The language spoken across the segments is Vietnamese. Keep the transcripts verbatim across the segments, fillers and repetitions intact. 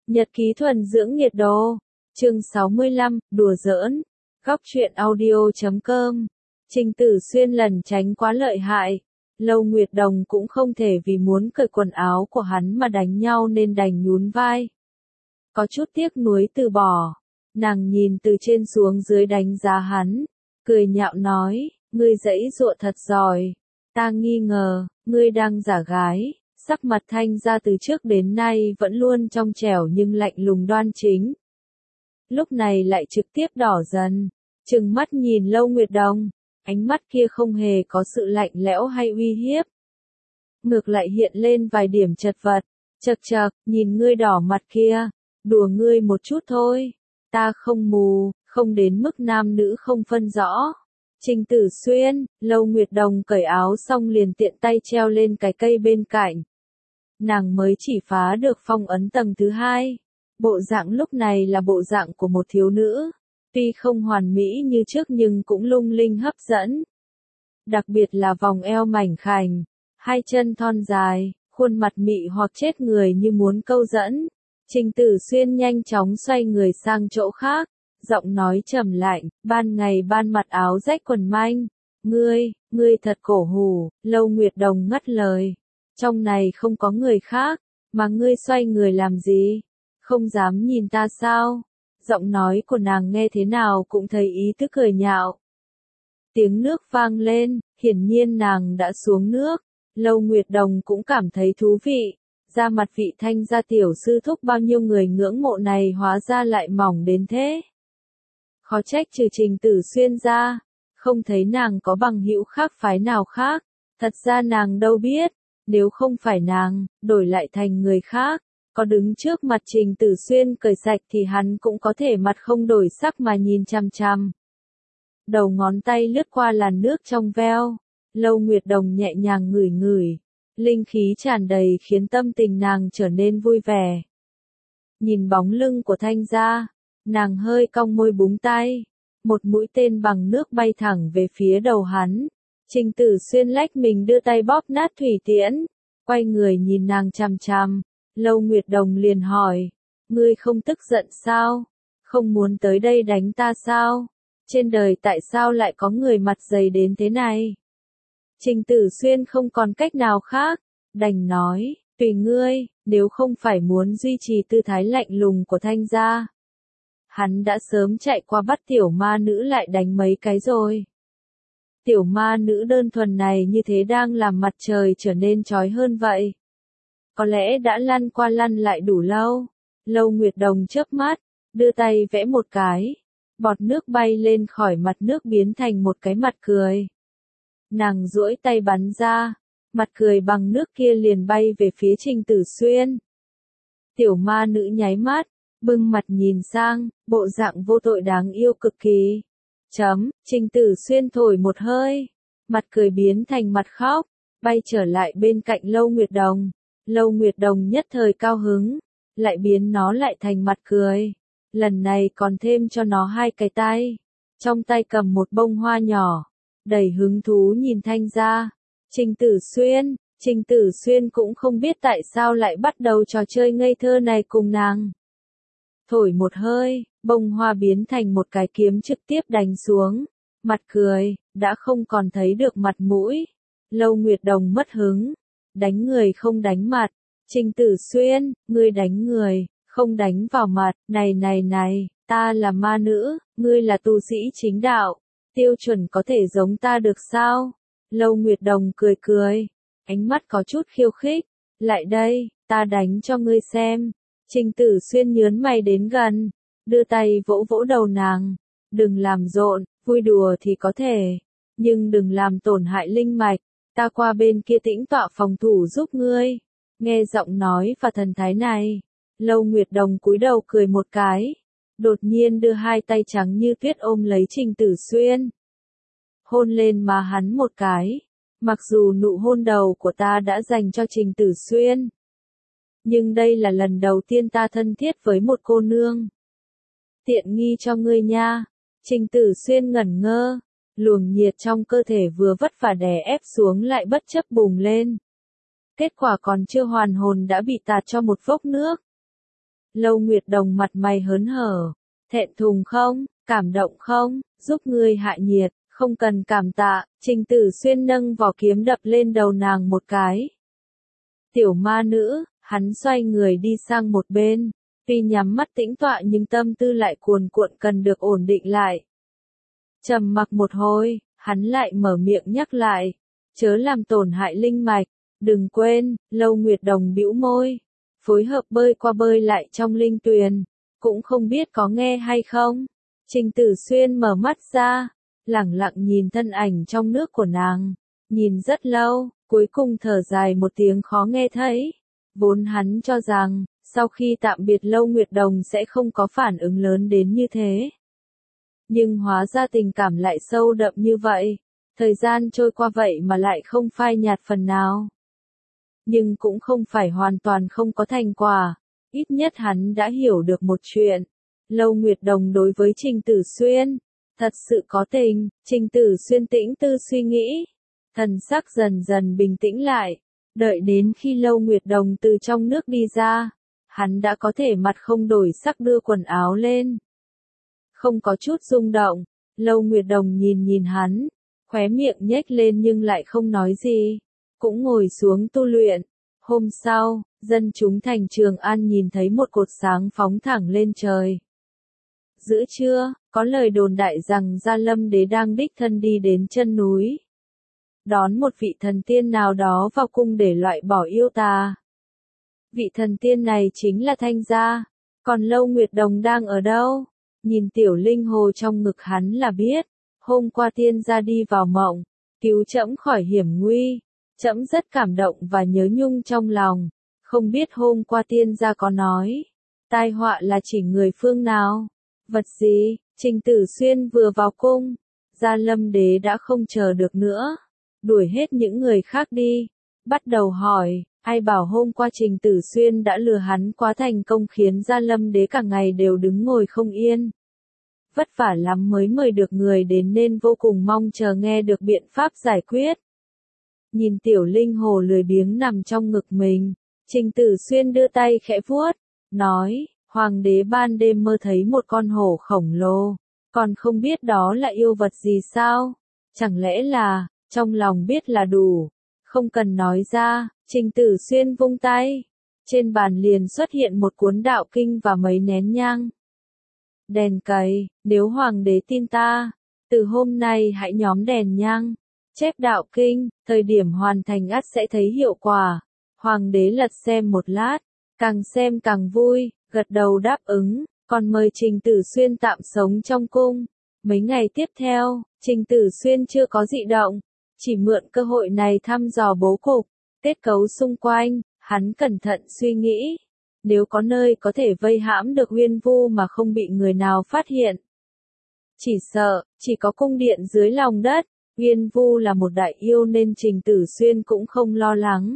Nhật ký thuần dưỡng nhiệt độ. Chương sáu mươi lăm, đùa giỡn. Góc truyện audio chấm com. Trình Tử Xuyên lẩn tránh quá lợi hại. Lâu Nguyệt Đồng cũng không thể vì muốn cởi quần áo của hắn mà đánh nhau nên đành nhún vai. Có chút tiếc nuối từ bỏ. Nàng nhìn từ trên xuống dưới đánh giá hắn. Cười nhạo nói, ngươi giãy giụa thật giỏi. Ta nghi ngờ, ngươi đang giả gái. Sắc mặt Thanh Gia từ trước đến nay vẫn luôn trong trẻo nhưng lạnh lùng đoan chính. Lúc này lại trực tiếp đỏ dần, trừng mắt nhìn Lâu Nguyệt Đồng, ánh mắt kia không hề có sự lạnh lẽo hay uy hiếp. Ngược lại hiện lên vài điểm chật vật, chật chật, nhìn ngươi đỏ mặt kia, đùa ngươi một chút thôi, ta không mù, không đến mức nam nữ không phân rõ. Trình Tử Xuyên, Lâu Nguyệt Đồng cởi áo xong liền tiện tay treo lên cái cây bên cạnh. Nàng mới chỉ phá được phong ấn tầng thứ hai. Bộ dạng lúc này là bộ dạng của một thiếu nữ. Tuy không hoàn mỹ như trước nhưng cũng lung linh hấp dẫn. Đặc biệt là vòng eo mảnh khảnh, hai chân thon dài, khuôn mặt mị hoặc chết người như muốn câu dẫn. Trình Tử Xuyên nhanh chóng xoay người sang chỗ khác, giọng nói trầm lạnh, ban ngày ban mặt áo rách quần manh. Ngươi, ngươi thật cổ hủ, Lâu Nguyệt Đồng ngắt lời. Trong này không có người khác, mà ngươi xoay người làm gì? Không dám nhìn ta sao? Giọng nói của nàng nghe thế nào cũng thấy ý thức cười nhạo. Tiếng nước vang lên, hiển nhiên nàng đã xuống nước. Lâu Nguyệt Đồng cũng cảm thấy thú vị. Da mặt vị Thanh gia tiểu sư thúc bao nhiêu người ngưỡng mộ này hóa ra lại mỏng đến thế. Khó trách trừ Trình Tử Xuyên ra, không thấy nàng có bằng hữu khác phái nào khác. Thật ra nàng đâu biết. Nếu không phải nàng, đổi lại thành người khác, có đứng trước mặt Trình Tử Xuyên cởi sạch thì hắn cũng có thể mặt không đổi sắc mà nhìn chằm chằm. Đầu ngón tay lướt qua làn nước trong veo, Lâu Nguyệt Đồng nhẹ nhàng ngửi ngửi, linh khí tràn đầy khiến tâm tình nàng trở nên vui vẻ. Nhìn bóng lưng của Thanh gia, nàng hơi cong môi búng tay, một mũi tên bằng nước bay thẳng về phía đầu hắn. Trình Tử Xuyên lách mình đưa tay bóp nát thủy tiễn, quay người nhìn nàng chằm chằm. Lâu Nguyệt Đồng liền hỏi, ngươi không tức giận sao? Không muốn tới đây đánh ta sao? Trên đời tại sao lại có người mặt dày đến thế này? Trình Tử Xuyên không còn cách nào khác, đành nói, tùy ngươi, nếu không phải muốn duy trì tư thái lạnh lùng của Thanh gia. Hắn đã sớm chạy qua bắt tiểu ma nữ lại đánh mấy cái rồi. Tiểu ma nữ đơn thuần này như thế đang làm mặt trời trở nên chói hơn vậy. Có lẽ đã lăn qua lăn lại đủ lâu. Lâu Nguyệt Đồng chớp mắt, đưa tay vẽ một cái. Bọt nước bay lên khỏi mặt nước biến thành một cái mặt cười. Nàng duỗi tay bắn ra, mặt cười bằng nước kia liền bay về phía Trình Tử Xuyên. Tiểu ma nữ nháy mắt, bưng mặt nhìn sang, bộ dạng vô tội đáng yêu cực kỳ. Chấm, Trình Tử Xuyên thổi một hơi, mặt cười biến thành mặt khóc, bay trở lại bên cạnh Lâu Nguyệt Đồng. Lâu Nguyệt Đồng nhất thời cao hứng, lại biến nó lại thành mặt cười. Lần này còn thêm cho nó hai cái tay, trong tay cầm một bông hoa nhỏ, đầy hứng thú nhìn Thanh gia. Trình Tử Xuyên, Trình Tử Xuyên cũng không biết tại sao lại bắt đầu trò chơi ngây thơ này cùng nàng. Thổi một hơi, bông hoa biến thành một cái kiếm trực tiếp đánh xuống. Mặt cười, đã không còn thấy được mặt mũi. Lâu Nguyệt Đồng mất hứng. Đánh người không đánh mặt. Trình Tử Xuyên, ngươi đánh người, không đánh vào mặt. Này này này, ta là ma nữ, ngươi là tu sĩ chính đạo. Tiêu chuẩn có thể giống ta được sao? Lâu Nguyệt Đồng cười cười. Ánh mắt có chút khiêu khích. Lại đây, ta đánh cho ngươi xem. Trình Tử Xuyên nhớn mày đến gần, đưa tay vỗ vỗ đầu nàng. Đừng làm rộn, vui đùa thì có thể, nhưng đừng làm tổn hại linh mạch. Ta qua bên kia tĩnh tọa phòng thủ giúp ngươi. Nghe giọng nói và thần thái này, Lâu Nguyệt Đồng cúi đầu cười một cái, đột nhiên đưa hai tay trắng như tuyết ôm lấy Trình Tử Xuyên. Hôn lên má hắn một cái, mặc dù nụ hôn đầu của ta đã dành cho Trình Tử Xuyên. Nhưng đây là lần đầu tiên ta thân thiết với một cô nương. Tiện nghi cho ngươi nha. Trình Tử Xuyên ngẩn ngơ, luồng nhiệt trong cơ thể vừa vất vả đè ép xuống lại bất chấp bùng lên. Kết quả còn chưa hoàn hồn đã bị tạt cho một vốc nước. Lâu Nguyệt Đồng mặt mày hớn hở, thẹn thùng không, cảm động không, giúp ngươi hạ nhiệt, không cần cảm tạ, Trình Tử Xuyên nâng vỏ kiếm đập lên đầu nàng một cái. Tiểu ma nữ, hắn xoay người đi sang một bên, tuy nhắm mắt tĩnh tọa nhưng tâm tư lại cuồn cuộn cần được ổn định lại. Trầm mặc một hồi, hắn lại mở miệng nhắc lại, chớ làm tổn hại linh mạch, đừng quên, Lâu Nguyệt Đồng bĩu môi, phối hợp bơi qua bơi lại trong linh tuyền, cũng không biết có nghe hay không. Trình Tử Xuyên mở mắt ra, lẳng lặng nhìn thân ảnh trong nước của nàng, nhìn rất lâu, cuối cùng thở dài một tiếng khó nghe thấy. Vốn hắn cho rằng, sau khi tạm biệt Lâu Nguyệt Đồng sẽ không có phản ứng lớn đến như thế. Nhưng hóa ra tình cảm lại sâu đậm như vậy, thời gian trôi qua vậy mà lại không phai nhạt phần nào. Nhưng cũng không phải hoàn toàn không có thành quả, ít nhất hắn đã hiểu được một chuyện. Lâu Nguyệt Đồng đối với Trình Tử Xuyên, thật sự có tình. Trình Tử Xuyên tĩnh tư suy nghĩ, thần sắc dần dần bình tĩnh lại, đợi đến khi Lâu Nguyệt Đồng từ trong nước đi ra, hắn đã có thể mặt không đổi sắc đưa quần áo lên. Không có chút rung động, Lâu Nguyệt Đồng nhìn nhìn hắn, khóe miệng nhếch lên nhưng lại không nói gì, cũng ngồi xuống tu luyện. Hôm sau, dân chúng thành Trường An nhìn thấy một cột sáng phóng thẳng lên trời. Giữa trưa, có lời đồn đại rằng Gia Lâm Đế đang đích thân đi đến chân núi, đón một vị thần tiên nào đó vào cung để loại bỏ yêu tà. Vị thần tiên này chính là Thanh Gia, còn Lâu Nguyệt Đồng đang ở đâu? Nhìn tiểu linh hồ trong ngực hắn là biết, hôm qua tiên gia đi vào mộng, cứu trẫm khỏi hiểm nguy, trẫm rất cảm động và nhớ nhung trong lòng, không biết hôm qua tiên gia có nói, tai họa là chỉ người phương nào, vật gì? Trình Tử Xuyên vừa vào cung, Gia Lâm Đế đã không chờ được nữa, đuổi hết những người khác đi, bắt đầu hỏi, ai bảo hôm qua Trình Tử Xuyên đã lừa hắn quá thành công khiến Gia Lâm Đế cả ngày đều đứng ngồi không yên. Vất vả lắm mới mời được người đến nên vô cùng mong chờ nghe được biện pháp giải quyết. Nhìn tiểu linh hồ lười biếng nằm trong ngực mình, Trình Tử Xuyên đưa tay khẽ vuốt, nói, Hoàng đế ban đêm mơ thấy một con hổ khổng lồ, còn không biết đó là yêu vật gì sao? Chẳng lẽ là, trong lòng biết là đủ, không cần nói ra. Trình Tử Xuyên vung tay, trên bàn liền xuất hiện một cuốn đạo kinh và mấy nén nhang. Đèn cầy, nếu hoàng đế tin ta, từ hôm nay hãy nhóm đèn nhang, chép đạo kinh, thời điểm hoàn thành ắt sẽ thấy hiệu quả. Hoàng đế lật xem một lát, càng xem càng vui, gật đầu đáp ứng, còn mời Trình Tử Xuyên tạm sống trong cung. Mấy ngày tiếp theo, Trình Tử Xuyên chưa có dị động, chỉ mượn cơ hội này thăm dò bố cục, kết cấu xung quanh, hắn cẩn thận suy nghĩ, nếu có nơi có thể vây hãm được Uyên Vu mà không bị người nào phát hiện. Chỉ sợ, chỉ có cung điện dưới lòng đất, Uyên Vu là một đại yêu nên Trình Tử Xuyên cũng không lo lắng.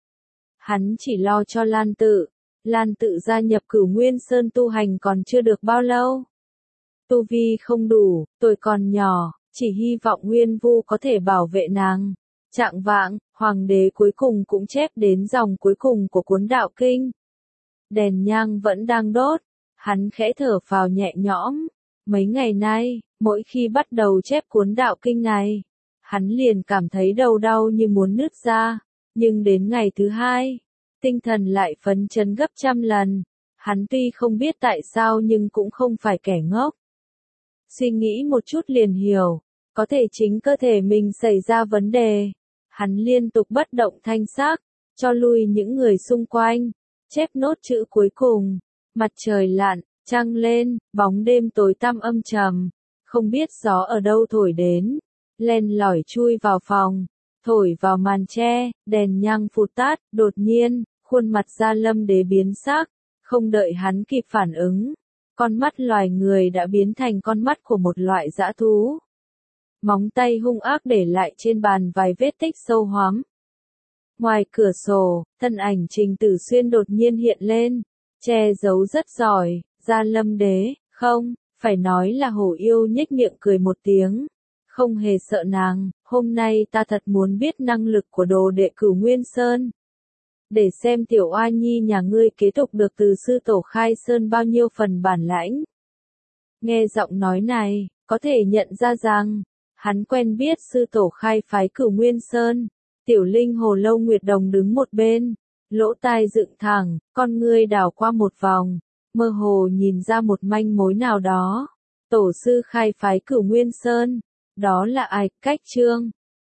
Hắn chỉ lo cho Lan Tự, Lan Tự gia nhập Cửu Nguyên Sơn tu hành còn chưa được bao lâu. Tu vi không đủ, tuổi còn nhỏ, chỉ hy vọng Uyên Vu có thể bảo vệ nàng. Trạng vạng, hoàng đế cuối cùng cũng chép đến dòng cuối cùng của cuốn đạo kinh. Đèn nhang vẫn đang đốt, hắn khẽ thở phào nhẹ nhõm. Mấy ngày nay, mỗi khi bắt đầu chép cuốn đạo kinh này, hắn liền cảm thấy đầu đau như muốn nứt ra, nhưng đến ngày thứ hai, tinh thần lại phấn chấn gấp trăm lần. Hắn tuy không biết tại sao nhưng cũng không phải kẻ ngốc. Suy nghĩ một chút liền hiểu, có thể chính cơ thể mình xảy ra vấn đề. Hắn liên tục bất động thanh sắc, cho lui những người xung quanh, chép nốt chữ cuối cùng. Mặt trời lặn, trăng lên, bóng đêm tối tăm âm trầm, không biết gió ở đâu thổi đến, len lỏi chui vào phòng, thổi vào màn tre, đèn nhang phụt tắt, đột nhiên, khuôn mặt Gia Lâm Đế biến sắc, không đợi hắn kịp phản ứng, con mắt loài người đã biến thành con mắt của một loại dã thú. Móng tay hung ác để lại trên bàn vài vết tích sâu hoắm. Ngoài cửa sổ, thân ảnh Trình Tử Xuyên đột nhiên hiện lên, che giấu rất giỏi. Gia Lâm Đế, không, phải nói là hổ yêu nhếch miệng cười một tiếng, không hề sợ nàng, hôm nay ta thật muốn biết năng lực của đồ đệ Cửu Nguyên Sơn. để xem tiểu oa nhi nhà ngươi kế tục được từ sư tổ khai sơn bao nhiêu phần bản lãnh. Nghe giọng nói này, có thể nhận ra rằng, hắn quen biết sư tổ khai phái Cửu Nguyên Sơn. Tiểu linh hồ Lâu Nguyệt Đồng đứng một bên, lỗ tai dựng thẳng, con ngươi đảo qua một vòng, mơ hồ nhìn ra một manh mối nào đó. Tổ sư khai phái Cửu Nguyên Sơn, đó là ai? Cách Trương,